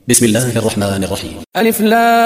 بسم الله الرحمن الرحيم. ألف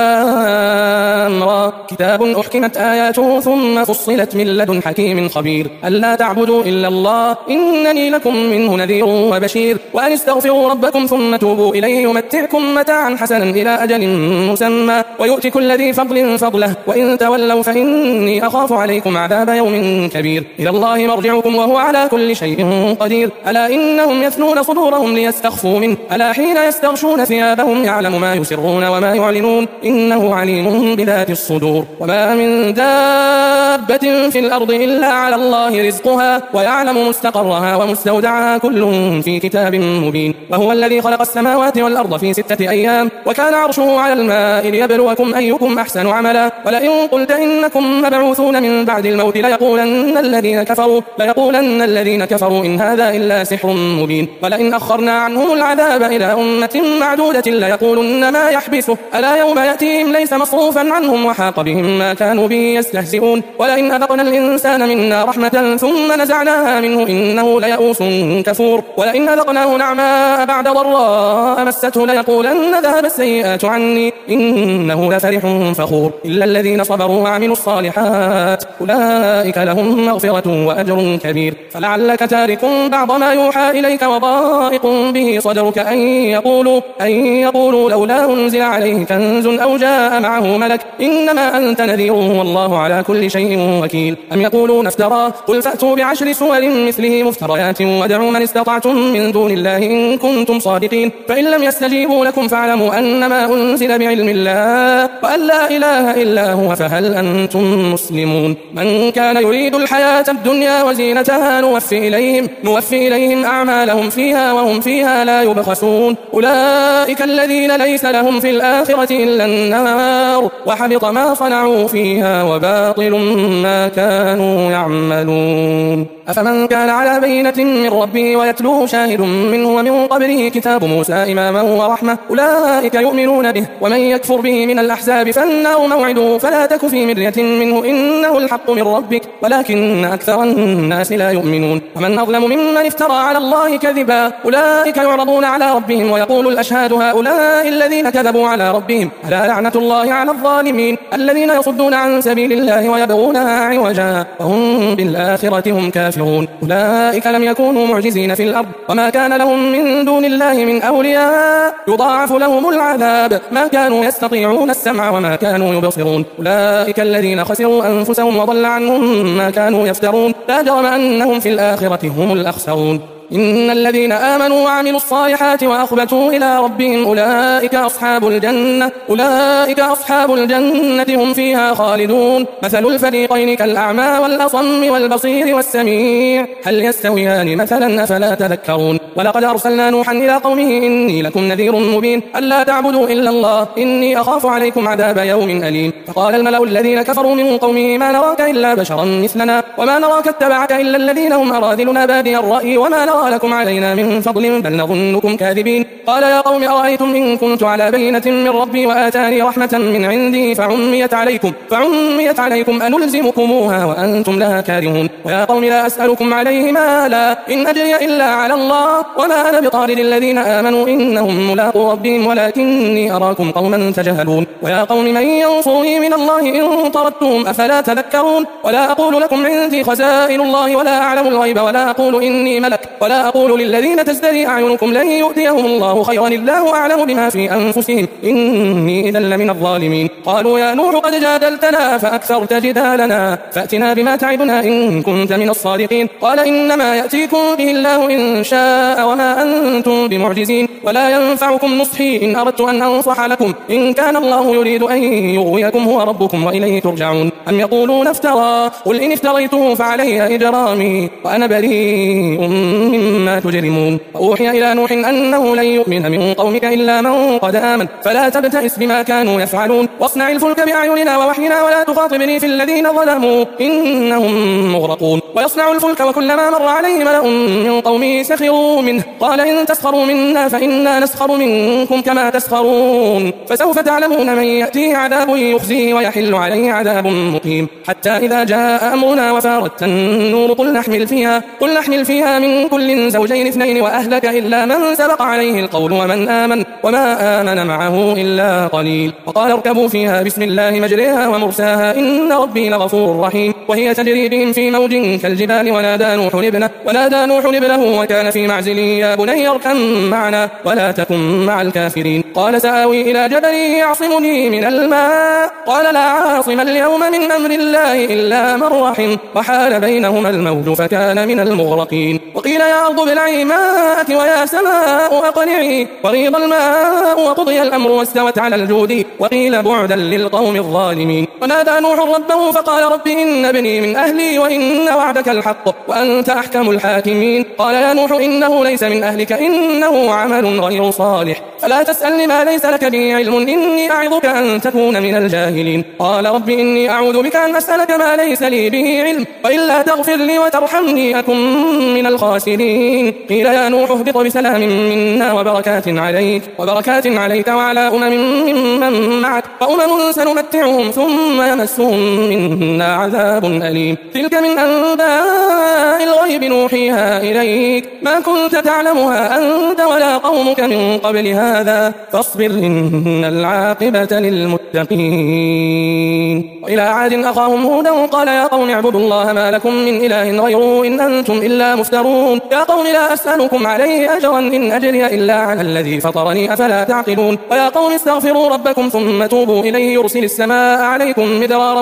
لام را كتاب أحكمت آياته ثم فصلت من لدن حكيم خبير ألا تعبدوا إلا الله إنني لكم منه نذير وبشير وأن استغفروا ربكم ثم توبوا إليه يمتعكم متاعا حسنا إلى أجل مسمى ويؤتي كل ذي فضل فضله وإن تولوا فإني أخاف عليكم عذاب يوم كبير إلى الله مرجعكم وهو على كل شيء قدير ألا إنهم يثنون صدورهم ليستخفوا منه ألا حين يستغشون ثيابهم يعلم ما يسرون وما يعلنون إنه عليم بذات الصدور وما من دابة في الأرض إلا على الله رزقها ويعلم مستقرها ومستودعها كل في كتاب مبين وهو الذي خلق السماوات والأرض في 6 أيام وكان عرشه على الماء ليبلوكم أيكم أحسن عملا ولئن قلت إنكم مبعوثون من بعد الموت ليقولن الذين كفروا إن هذا إلا سحر مبين ولئن أخرنا عنهم العذاب إلى أمة معدودة ليقولن ما يحبسه ألا يوم يأتيهم ليس مصروفا عنهم وحاق بهم ما كانوا به يستهزئون ولئن أذقنا الإنسان منا رحمة ثم نزعناها منه إنه ليئوس كفور ولئن أذقناه نعماء بعد ضراء مسته ليقولن ذهب السيئات عني إنه لفرح فخور إلا الذين صبروا وعملوا الصالحات أولئك لهم مغفرة وأجر كبير فلعلك تارك بعض ما يوحى إليك وضائق به صدرك أن يقولوا لولا أنزل عليه كنز أو جاء معه ملك إنما أنت نذير والله على كل شيء وكيل أم يقولون افتراه قل فأتوا ب10 سور مثله مفتريات وادعوا من استطعتم من دون الله إن كنتم صادقين فإن لم يستجيبوا لكم فاعلموا أنما أنزل بعلم الله وأن لا إله إلا هو فهل أنتم مسلمون من كان يريد الحياة الدنيا وزينتها نوفي إليهم أعمالهم فيها وهم فيها لا يبخسون أولئك الذين ليس لهم في الآخرة إلا النار وحبط ما صنعوا فيها وباطل ما كانوا يعملون أفمن كان على بينة من ربه ويتلوه شاهد منه ومن قبله كتاب موسى إماما ورحمة أولئك يؤمنون به ومن يكفر به من الأحزاب فالنار موعده فلا تك في مرية منه إنه الحق من ربك ولكن أكثر الناس لا يؤمنون ومن أظلم ممن افترى على الله كذبا أولئك يعرضون على ربهم ويقول الأشهاد هؤلاء الذين كذبوا على ربهم ألا لعنة الله على الظالمين الذين يصدون عن سبيل الله ويبغونها عوجا وهم بالآخرة هم كافرون أولئك لم يكونوا معجزين في الأرض وما كان لهم من دون الله من أولياء يضاعف لهم العذاب ما كانوا يستطيعون السمع وما كانوا يبصرون أولئك الذين خسروا أنفسهم وضل عنهم ما كانوا يفترون لا جرم أنهم في الآخرة هم الأخسرون إن الذين آمنوا وعملوا الصالحات وأخبتوا إلى ربهم أولئك أصحاب الجنة هم فيها خالدون مثل الفريقين كالأعمى والأصم والبصير والسميع هل يستويان مثلا أفلا تذكرون ولقد أرسلنا نوحا إلى قومه إني لكم نذير مبين ألا تعبدوا إلا الله إني أخاف عليكم عذاب يوم أليم فقال الملأ الذين كفروا من قومه ما نراك إلا بشرا مثلنا وما نراك اتبعك إلا الذين هم أراذلنا بادي الرأي وما نرى لكم علينا من فضل بل نظنكم كاذبين قال يا قوم أرأيتم إن كنت على بينة من ربي وآتاني رحمة من عندي فعميت عليكم أنلزمكموها وأنتم لها كارهون ويا قوم لا أسألكم عليه مالا إن أجري إلا على الله وما أنا بطارد الذين آمنوا إنهم ملاقو ربهم ولكني أراكم قوما تجهلون ويا قوم من ينصرني من الله إن طردتهم أفلا تذكرون ولا أقول لكم عندي خزائن الله ولا أعلم الغيب ولا أقول إني ملك ولا أقول للذين تزدري أعينكم لن يؤتيهم الله خيرا الله أعلم بما في أنفسهم إني إذا لمن الظالمين قالوا يا نوح قد جادلتنا فأكثرت جدالنا فأتنا بما تعدنا إن كنت من الصادقين قال إنما يأتيكم به الله إن شاء وما أنتم بمعجزين ولا ينفعكم نصحي إن أردت أن أنصح لكم إن كان الله يريد أن يغويكم هو ربكم وإليه ترجعون أم يقولون افترى قل إن افتريته فعلي إجرامي وأنا بريء مما تجرمون وأوحي إلى نوح أنه لن يؤمن من قومك إلا من قد آمن فلا تبتئس بما كانوا يفعلون واصنع الفلك بأعيننا ووحينا ولا تخاطبني في الذين ظلموا إنهم مغرقون ويصنع الفلك وكلما مر عليه ملأ من قومه سخروا منه قال إن تسخروا منا فإنا نسخر منكم كما تسخرون فسوف تعلمون من يأتيه عذاب يخزيه ويحل عليه عذاب مقيم حتى إذا جاء أمرنا وفارت النور قل نحمل فيها من كل كل زوجين اثنين وأهلك إلا من سبق عليه القول وما آمن معه إلا قليل. وقال اركبوا فيها بسم الله مجريها ومرساها إن ربي لغفور رحيم. وهي تجري بهم في موج كالجبال ونادى نوح ابنه وكان في معزل يا بني اركب معنا ولا تكن مع الكافرين. قال سآوي إلى جبل يعصمني من الماء قال لا عاصم اليوم من أمر الله إلا من رحم وحال بينهما الموج فكان من المغرقين. وقيل يا أرض ابلعي ماءك ويا سماء أقلعي وغيض الماء وقضي الأمر واستوت على الجود وقيل بعدا للقوم الظالمين. ونادى نوح ربه فقال رب إن ابني من أهلي وإن وعدك الحق وأنت أحكم الحاكمين. قال يا نوح إنه ليس من أهلك إنه عمل غير صالح فلا تسألني ما ليس لك به علم إني أعظك أن تكون من الجاهلين. قال رب إني أعوذ بك أن أسألك ما ليس لي به علم وإلا تغفر لي وترحمني أكن من الخاسرين. قيل يا نوح اهبط بسلام منا وبركات عليك وعلى ممن معك وأمم سنمتعهم ثم يمسهم منا عذاب أليم. تلك من أنباء الغيب نوحيها إليك ما كنت تعلمها أنت ولا قومك من قبل هذا فاصبر إن العاقبة للمتقين. وإلى عاد أخاهم هودا قال يا قوم اعبدوا الله ما لكم من إله غيره إن أنتم إلا مفترون. يا قوم لا أسألكم عليه أجرا إن أجري إلا على الذي فطرني أفلا تعقلون. ويا قوم استغفروا ربكم ثم توبوا إليه يرسل السماء عليكم مدرارا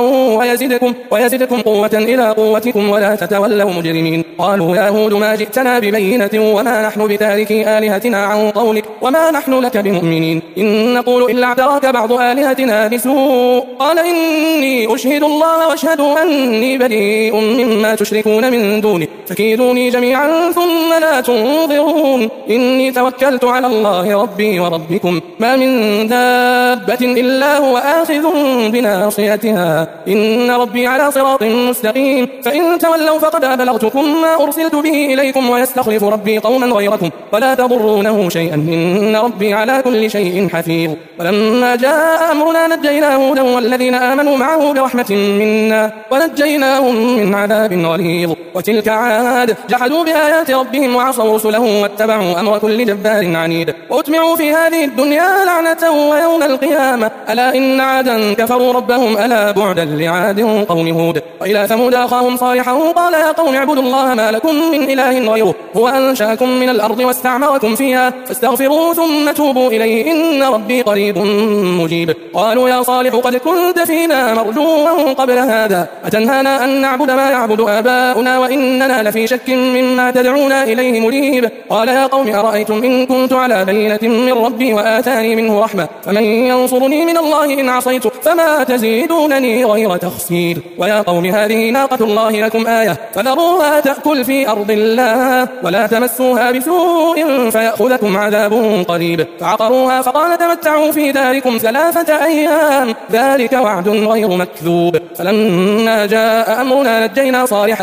ويزدكم قوة إلى قوتكم ولا تتولوا مجرمين. قالوا يا هود ما جئتنا ببينة وما نحن بتاركي آلهتنا عن قولك وما نحن لك بمؤمنين إن نقول إلا اعتراك بعض آلهتنا بسوء. قال إني أشهد الله واشهدوا أني بريء مما تشركون من دونه فكيدوني جميعا ثم لا تنظرون. إني توكلت على الله ربي وربكم ما من دابة إلا هو آخذ بناصيتها إن ربي على صراط مستقيم. فإن تولوا فقد أبلغتكم ما أرسلت به إليكم ويستخلف ربي قوما غيركم ولا تضرونه شيئا إن ربي على كل شيء حفيظ. ولما جاء أمرنا نجينا هودا والذين آمنوا معه برحمة منا ونجيناهم من عذاب غليظ. وتلك عاد جحدوا بآيات ربهم وعصوا رسله واتبعوا أمر كل جبار عنيد وأتمعوا في هذه الدنيا لعنة ويوم القيامة ألا إن عادا كفروا ربهم ألا بعدا لعاد قوم هود. وإلى ثمود أخاهم صالحا قال يا قوم اعبدوا الله ما لكم من إله غيره هو أنشأكم من الأرض واستعمركم فيها فاستغفروه ثم توبوا إليه إن ربي قريب مجيب. قالوا يا صالح قد كنت فينا مرجوا قبل هذا أتنهانا أن نعبد ما يعبد آباؤنا وإننا لفي شك مما تدعونا إليه مريب. قال يا قوم أرأيتم إن كنت على بينة من ربي وآتاني منه رحمة فمن ينصرني من الله إن عصيت فما تزيدونني غير تخسير. ويا قوم هذه ناقة الله لكم آية فذروها تأكل في أرض الله ولا تمسوها بسوء فيأخذكم عذاب قريب. فعقروها فقال تمتعوا في داركم 3 أيام ذلك وعد غير مكذوب. فلما جاء أمرنا نجينا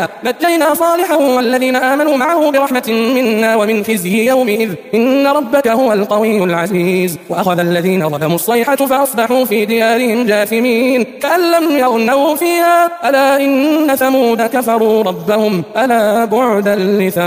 صالحا والذين آمنوا معه برحمة منا ومن خزي يومئذ إن ربك هو القوي العزيز. وأخذ الذين ظلموا الصيحة فأصبحوا في ديارهم جاثمين كأن لم يغنوا فيها ألا إن ثمود كفروا ربهم ألا بعدا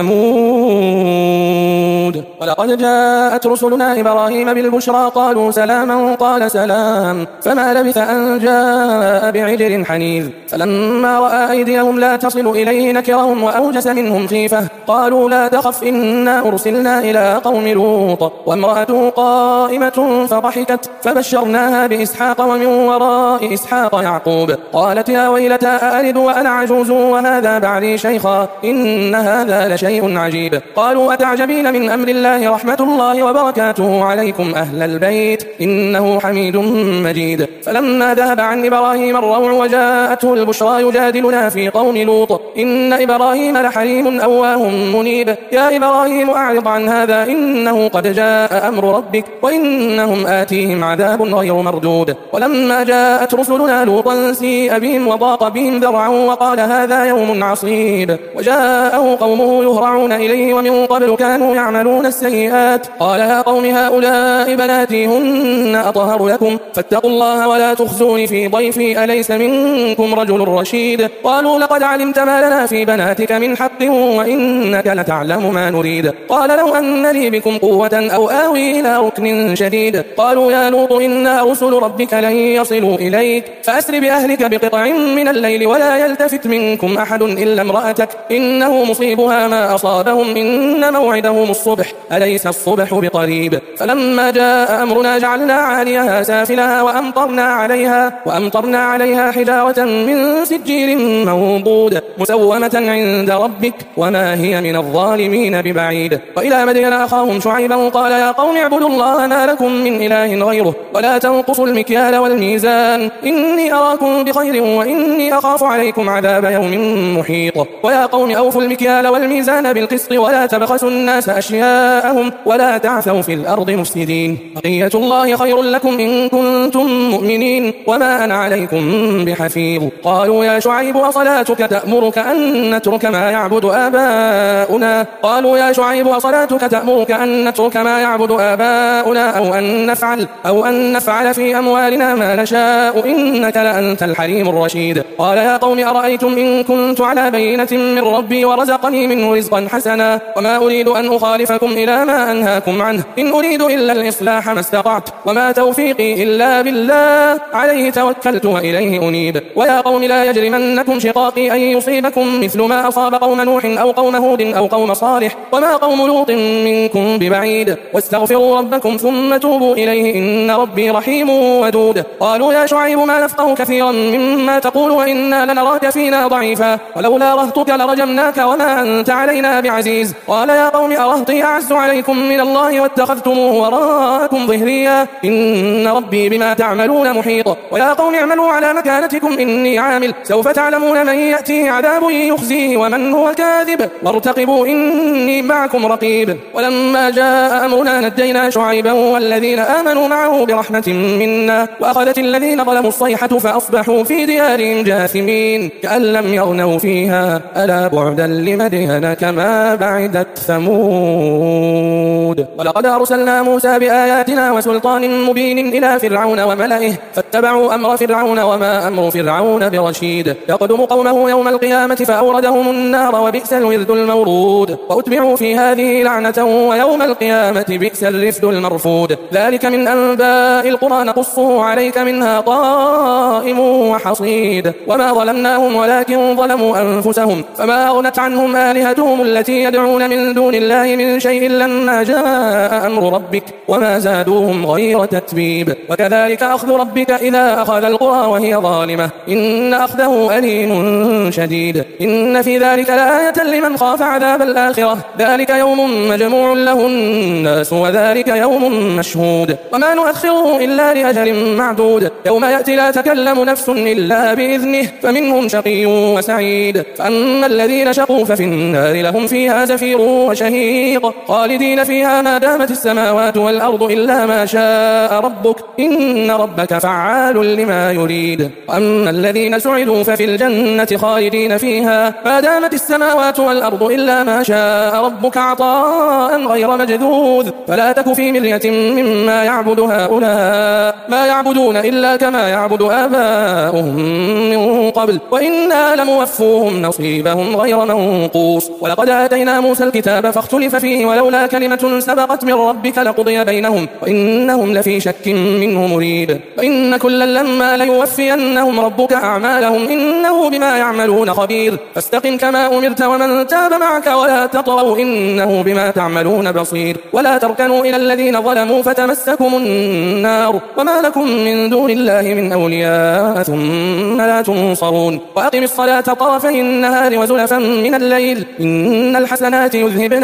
لثمود. ولقد جاءت رسلنا إبراهيم بالبشرى قالوا سلاما قال سلام فما لبث أن جاء بعجل حنيذ. فلما رأى أيديهم لا تصل إليه نكرهم وأوجس منهم خيفة قالوا لا تخف إنا أرسلنا إلى قوم لوط وامرأته قائمة فضحكت فبشرناها بإسحاق ومن وراء إسحاق يعقوب قالت يا ويلتى أألد وأنا عجوز وهذا بعلي شيخا إن هذا لشيء عجيب. قالوا أتعجبين من أمر الله رحمة الله وبركاته عليكم أهل البيت إنه حميد مجيد. فلما ذهب عن إبراهيم الروع وجاءته البشرى يجادلنا في قوم لوط إن إبراهيم لحليم أواه منيب. يا إبراهيم أعرض عن هذا إنه قد جاء أمر ربك وإنهم آتيهم عذاب غير مردود مردود. ولما جاءت رسلنا لوطا سيء بهم وضاق بهم ذرعا وقال هذا يوم عصيب. وجاءه قومه يهرعون إليه ومن قبل كانوا يعملون السيئات. قال يا قوم هؤلاء بناتي هن أطهر لكم فاتقوا الله ولا تخزوني في ضيفي أليس منكم رجل رشيد. قالوا لقد علمت ما لنا في بناتك من حق وإنك لتعلم ما نريد. قال لو أن لي بكم قوة أو آوي إلى ركن شديد. قالوا يا لوط إنا رسل ربك لن يصلوا إليك فأسر بأهلك بقطع من الليل ولا يلتفت منكم أحد إلا امرأتك إنه مصيبها ما أصابهم إن موعدهم الصبح أليس الصبح بقريب. فلما جاء أمرنا جعلنا عاليها سافلها وأمطرنا عليها حجارة من سجيل منضود مسومة عند ربك وما هي من الظالمين ببعيد. وإلى مدين أخاهم شعيبا قال يا قوم اعبدوا الله ما لكم من إله غيره ولا تنقصوا المكيال والميزان إني أراكم بخير وإني أخاف عليكم عذاب يوم محيط. ويا قوم أوفوا المكيال والميزان بالقسط ولا تبخسوا الناس أشياءهم ولا تعثوا في الأرض مفسدين بقية الله خير لكم إن كنتم مؤمنين وما أنا عليكم بحفيظ. قالوا يا شعيب أصلاتك تأمرك أن نترك ما يعبد آباؤنا أو أن نفعل في أموالنا ما نشاء إنك لأنت الحليم الرشيد. قال يا قوم أرأيتم إن كنت على بينة من ربي ورزقني منه رزقا حسنا وما أريد أن أخالفكم إلى ما أنهاكم عنه إن أريد إلا الإصلاح ما استطعت وما توفيقي إلا بالله عليه توكلت وإليه أنيب. ويا قوم لا يجرمنكم شقاقي أن يصيبكم مثل ما أصاب قوم نوح أو قوم هود أو قوم صالح وما قوم لوط منكم ببعيد واستغفروا ربكم ثم توبوا إليه إن ربي رحيم ودود. قالوا يا شعيب ما نفقه كثيرا مما تقول وإنا لنراك فينا ضعيفا ولولا رهتك لرجمناك وما أنت علينا بعزيز. قال يا قوم أرهطي أعز عليكم من الله واتخذتموه وراءكم ظهريا إن ربي بما تعملون محيط. ويا قوم اعملوا على مكانتكم إني عامل سوف تعلمون من يأتيه عذاب يخزيه ومن هو كاذب وارتقبوا إني معكم رقيب. ولما جاء أمرنا نجينا شعيبا والذين آمنوا معه برحمة منا وأخذت الذين ظلموا الصيحة فأصبحوا في ديارهم جاثمين كأن لم يغنوا فيها ألا بعدا لمدين كما بعدت ثمود. ولقد أرسلنا موسى بآياتنا وسلطان مبين إلى فرعون وملئه فاتبعوا أمر فرعون وما أمر فرعون برشيد. يقدم قومه يوم القيامة فأوردهم النار وبئس الورد المورود وأتبعوا في هذه لعنة ويوم القيامة بئس الرفد المرفود. ذلك من أنباء القرى نقصه عليك منها قائم وحصيد. وما ظلمناهم ولكن ظلموا أنفسهم فما أغنت عنهم آلهتهم التي يدعون من دون الله من شيء لما جاء أمر ربك وما زادوهم غير تتبيب. وكذلك أخذ ربك إذا أخذ القرى وهي ظالمة إن أخذه أليم شديد. إن في ذلك لآية لمن خاف عذاب الآخرة ذلك يوم مجموع له الناس وذلك يوم مشهود وما نؤخره إلا لأجل معدود. يوم يأتي لا تكلم نفس إلا بإذنه فمنهم شقي وسعيد. فأما الذين شقوا ففي النار لهم فيها زفير وشهيق خالدين فيها ما دامت السماوات والأرض إلا ما شاء ربك إن ربك فعال لما يريد. وأما الذين سعدوا ففي الجنة خالدين فيها ما دامت السماوات والأرض إلا ما شاء ربك عطاء غير مجذوذ. فلا تك في مرية مما يعبد هؤلاء ما يعبدون إلا كما يعبد آباؤهم من قبل وإنا لموفوهم نصيبهم غير منقوص. ولقد آتينا موسى الكتاب فاختلف فيه ولولا كلمة سبقت من ربك لقضي بينهم وإنهم لفي شك منه مريب. وإن كلا لما ليوفينهم ربك أعمالهم إنه بما يعملون خبير. فاستقم كما أمرت ومن تاب معك ولا تطغوا إنه بما تعملون بصير. ولا تركنوا إلى الذين ظلموا فتمسكم النار وما لكم من دون الله من أولياء ثم لا تنصرون. وأقم الصلاة طرفي النهار وزلفا من الليل إن الحسنات يذهبن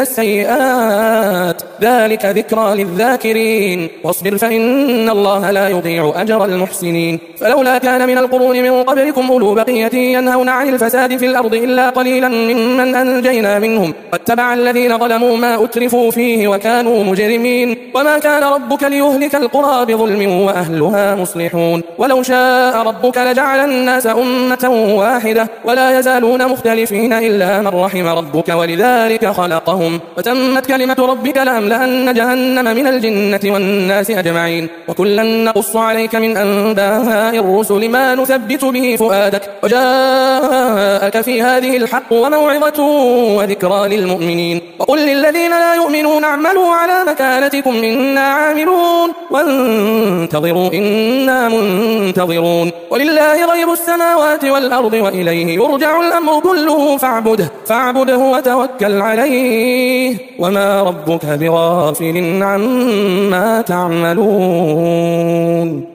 السيئات ذلك ذكرى للذاكرين. واصبر فإن الله لا يضيع أجر المحسنين. فلولا كان من القرون من قبلكم أولو بقية ينهون عن الفساد في الأرض إلا قليلا ممن أنجينا منهم واتبع الذين ظلموا ما أترفوا فيه وكانوا مجرمين. وما كان ربك ليهلك القرى بظلم وأهلها مصلحون. ولو شاء ربك لجعل الناس أمة واحدة ولا يزالون مختلفين إلا من رحم ربك ولذلك خلقهم وتمت كلمة ربك لأملأن جهنم من الجنة والناس أجمعين. وكلا نقص عليك من أنباء الرسل ما نثبت به فؤادك وجاءك في هذه الحق وموعظة وذكرى للمؤمنين. وقل للذين لا يؤمنون اعملوا على مكانتكم إنا عاملون وانتظروا إنا منتظرون. ولله غيب السماوات والأرض وإليه يرجع الأمر كله فاعبده وتوكل عليه وما ربك بغافل عما تعملون.